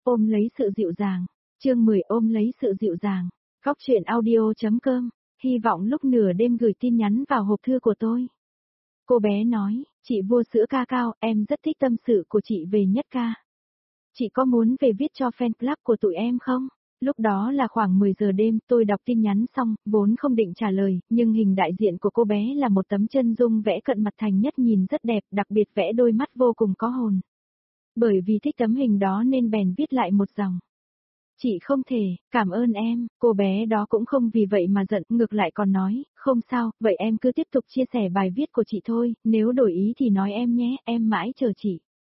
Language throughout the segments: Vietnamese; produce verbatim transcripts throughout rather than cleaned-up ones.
Ôm lấy sự dịu dàng. Chương mười ôm lấy sự dịu dàng. Góc truyện audio.com. Hy vọng lúc nửa đêm gửi tin nhắn vào hộp thư của tôi. Cô bé nói, chị vua sữa ca cao, em rất thích tâm sự của chị về Nhất ca. Chị có muốn về viết cho fan club của tụi em không? Lúc đó là khoảng mười giờ đêm, tôi đọc tin nhắn xong, vốn không định trả lời, nhưng hình đại diện của cô bé là một tấm chân dung vẽ cận mặt Thành Nhất nhìn rất đẹp, đặc biệt vẽ đôi mắt vô cùng có hồn. Bởi vì thích tấm hình đó nên bèn viết lại một dòng. Chị không thể, cảm ơn em, cô bé đó cũng không vì vậy mà giận, ngược lại còn nói, không sao, vậy em cứ tiếp tục chia sẻ bài viết của chị thôi, nếu đổi ý thì nói em nhé, em mãi chờ chị.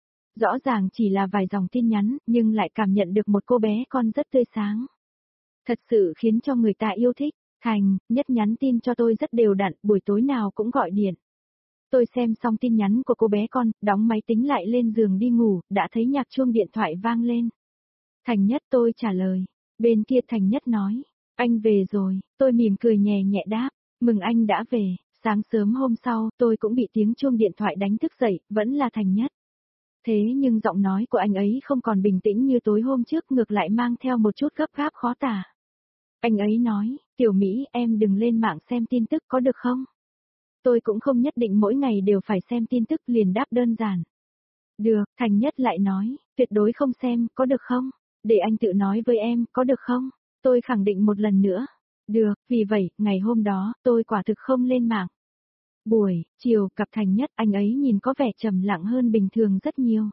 Rõ ràng chỉ là vài dòng tin nhắn, nhưng lại cảm nhận được một cô bé con rất tươi sáng. Thật sự khiến cho người ta yêu thích. Thành, Nhất nhắn tin cho tôi rất đều đặn, buổi tối nào cũng gọi điện. Tôi xem xong tin nhắn của cô bé con, đóng máy tính lại lên giường đi ngủ, đã thấy nhạc chuông điện thoại vang lên. Thành Nhất, tôi trả lời. Bên kia Thành Nhất nói, anh về rồi, tôi mỉm cười nhẹ nhẹ đáp, mừng anh đã về. Sáng sớm hôm sau, tôi cũng bị tiếng chuông điện thoại đánh thức dậy, vẫn là Thành Nhất. Thế nhưng giọng nói của anh ấy không còn bình tĩnh như tối hôm trước, ngược lại mang theo một chút gấp gáp khó tả. Anh ấy nói, Tiểu Mỹ, em đừng lên mạng xem tin tức có được không? Tôi cũng không nhất định mỗi ngày đều phải xem tin tức, liền đáp đơn giản. Được, Thành Nhất lại nói, tuyệt đối không xem, có được không? Để anh tự nói với em, có được không? Tôi khẳng định một lần nữa. Được, vì vậy, ngày hôm đó, tôi quả thực không lên mạng. Buổi, chiều, gặp Thành Nhất, anh ấy nhìn có vẻ trầm lặng hơn bình thường rất nhiều.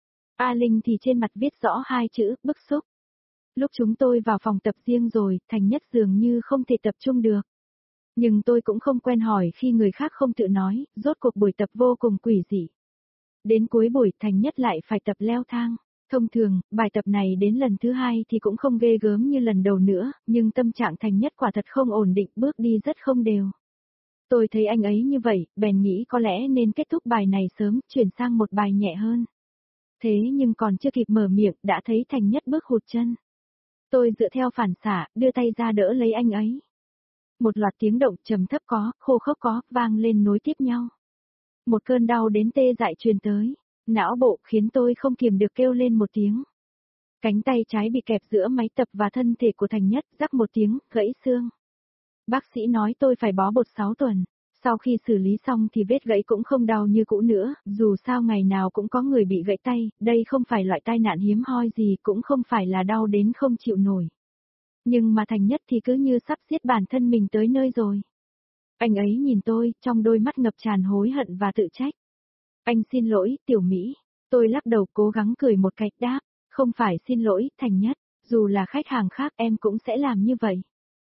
A Linh thì trên mặt viết rõ hai chữ, bức xúc. Lúc chúng tôi vào phòng tập riêng rồi, Thành Nhất dường như không thể tập trung được. Nhưng tôi cũng không quen hỏi khi người khác không tự nói, rốt cuộc buổi tập vô cùng quỷ dị. Đến cuối buổi, Thành Nhất lại phải tập leo thang. Thông thường, bài tập này đến lần thứ hai thì cũng không ghê gớm như lần đầu nữa, nhưng tâm trạng Thành Nhất quả thật không ổn định, bước đi rất không đều. Tôi thấy anh ấy như vậy, bèn nghĩ có lẽ nên kết thúc bài này sớm, chuyển sang một bài nhẹ hơn. Thế nhưng còn chưa kịp mở miệng, đã thấy Thành Nhất bước hụt chân. Tôi dựa theo phản xạ, đưa tay ra đỡ lấy anh ấy. Một loạt tiếng động trầm thấp có, khô khốc có, vang lên nối tiếp nhau. Một cơn đau đến tê dại truyền tới, não bộ khiến tôi không kiềm được kêu lên một tiếng. Cánh tay trái bị kẹp giữa máy tập và thân thể của Thành Nhất, rắc một tiếng, gãy xương. Bác sĩ nói tôi phải bó bột sáu tuần. Sau khi xử lý xong thì vết gãy cũng không đau như cũ nữa, dù sao ngày nào cũng có người bị gãy tay, đây không phải loại tai nạn hiếm hoi gì, cũng không phải là đau đến không chịu nổi. Nhưng mà Thành Nhất thì cứ như sắp giết bản thân mình tới nơi rồi. Anh ấy nhìn tôi, trong đôi mắt ngập tràn hối hận và tự trách. Anh xin lỗi, Tiểu Mỹ. Tôi lắc đầu cố gắng cười một cách đáp, không phải xin lỗi, Thành Nhất, dù là khách hàng khác em cũng sẽ làm như vậy.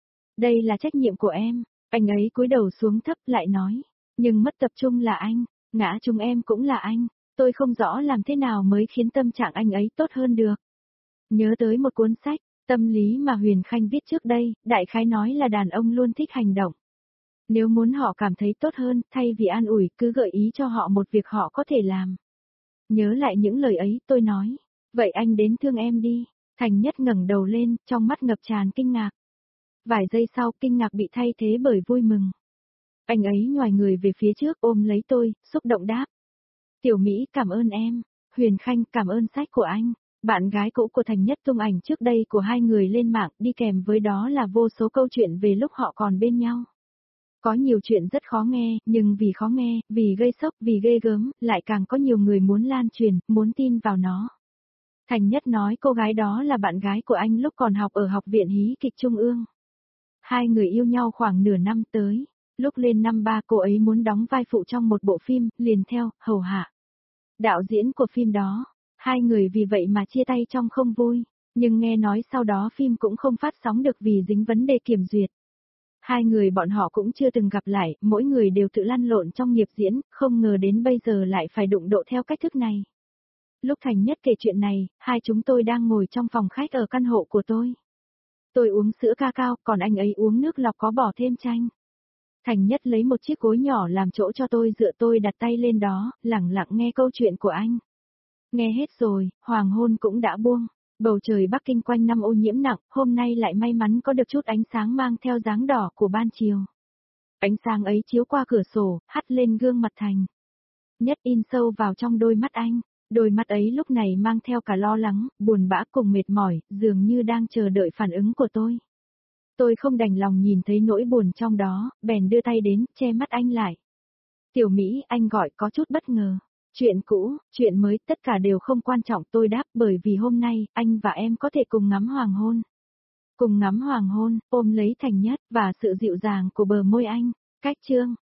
Đây là trách nhiệm của em. Anh ấy cúi đầu xuống thấp lại nói, nhưng mất tập trung là anh, ngã chúng em cũng là anh, tôi không rõ làm thế nào mới khiến tâm trạng anh ấy tốt hơn được. Nhớ tới một cuốn sách, tâm lý mà Huyền Khanh viết trước đây, đại khái nói là đàn ông luôn thích hành động. Nếu muốn họ cảm thấy tốt hơn, thay vì an ủi, cứ gợi ý cho họ một việc họ có thể làm. Nhớ lại những lời ấy, tôi nói, vậy anh đến thương em đi. Thành Nhất ngẩng đầu lên, trong mắt ngập tràn kinh ngạc. Vài giây sau, kinh ngạc bị thay thế bởi vui mừng. Anh ấy nhoài người về phía trước ôm lấy tôi, xúc động đáp. Tiểu Mỹ, cảm ơn em. Huyền Khanh, cảm ơn sách của anh. Bạn gái cũ của Thành Nhất tung ảnh trước đây của hai người lên mạng, đi kèm với đó là vô số câu chuyện về lúc họ còn bên nhau. Có nhiều chuyện rất khó nghe, nhưng vì khó nghe, vì gây sốc, vì ghê gớm, lại càng có nhiều người muốn lan truyền, muốn tin vào nó. Thành Nhất nói cô gái đó là bạn gái của anh lúc còn học ở Học viện Hí kịch Trung ương. Hai người yêu nhau khoảng nửa năm tới, lúc lên năm ba cô ấy muốn đóng vai phụ trong một bộ phim, liền theo, hầu hạ. Đạo diễn của phim đó, hai người vì vậy mà chia tay trong không vui, nhưng nghe nói sau đó phim cũng không phát sóng được vì dính vấn đề kiểm duyệt. Hai người bọn họ cũng chưa từng gặp lại, mỗi người đều tự lăn lộn trong nghiệp diễn, không ngờ đến bây giờ lại phải đụng độ theo cách thức này. Lúc Thành Nhất kể chuyện này, hai chúng tôi đang ngồi trong phòng khách ở căn hộ của tôi. Tôi uống sữa ca cao, còn anh ấy uống nước lọc có bỏ thêm chanh. Thành Nhất lấy một chiếc gối nhỏ làm chỗ cho tôi dựa, tôi đặt tay lên đó, lẳng lặng nghe câu chuyện của anh. Nghe hết rồi, hoàng hôn cũng đã buông. Bầu trời Bắc Kinh quanh năm ô nhiễm nặng, hôm nay lại may mắn có được chút ánh sáng mang theo dáng đỏ của ban chiều. Ánh sáng ấy chiếu qua cửa sổ, hắt lên gương mặt Thành Nhất in sâu vào trong đôi mắt anh. Đôi mắt ấy lúc này mang theo cả lo lắng, buồn bã cùng mệt mỏi, dường như đang chờ đợi phản ứng của tôi. Tôi không đành lòng nhìn thấy nỗi buồn trong đó, bèn đưa tay đến, che mắt anh lại. Tiểu Mỹ, anh gọi có chút bất ngờ. Chuyện cũ, chuyện mới, tất cả đều không quan trọng, tôi đáp, bởi vì hôm nay, anh và em có thể cùng ngắm hoàng hôn. Cùng ngắm hoàng hôn, ôm lấy Thành Nhất, và sự dịu dàng của bờ môi anh. Cách chương.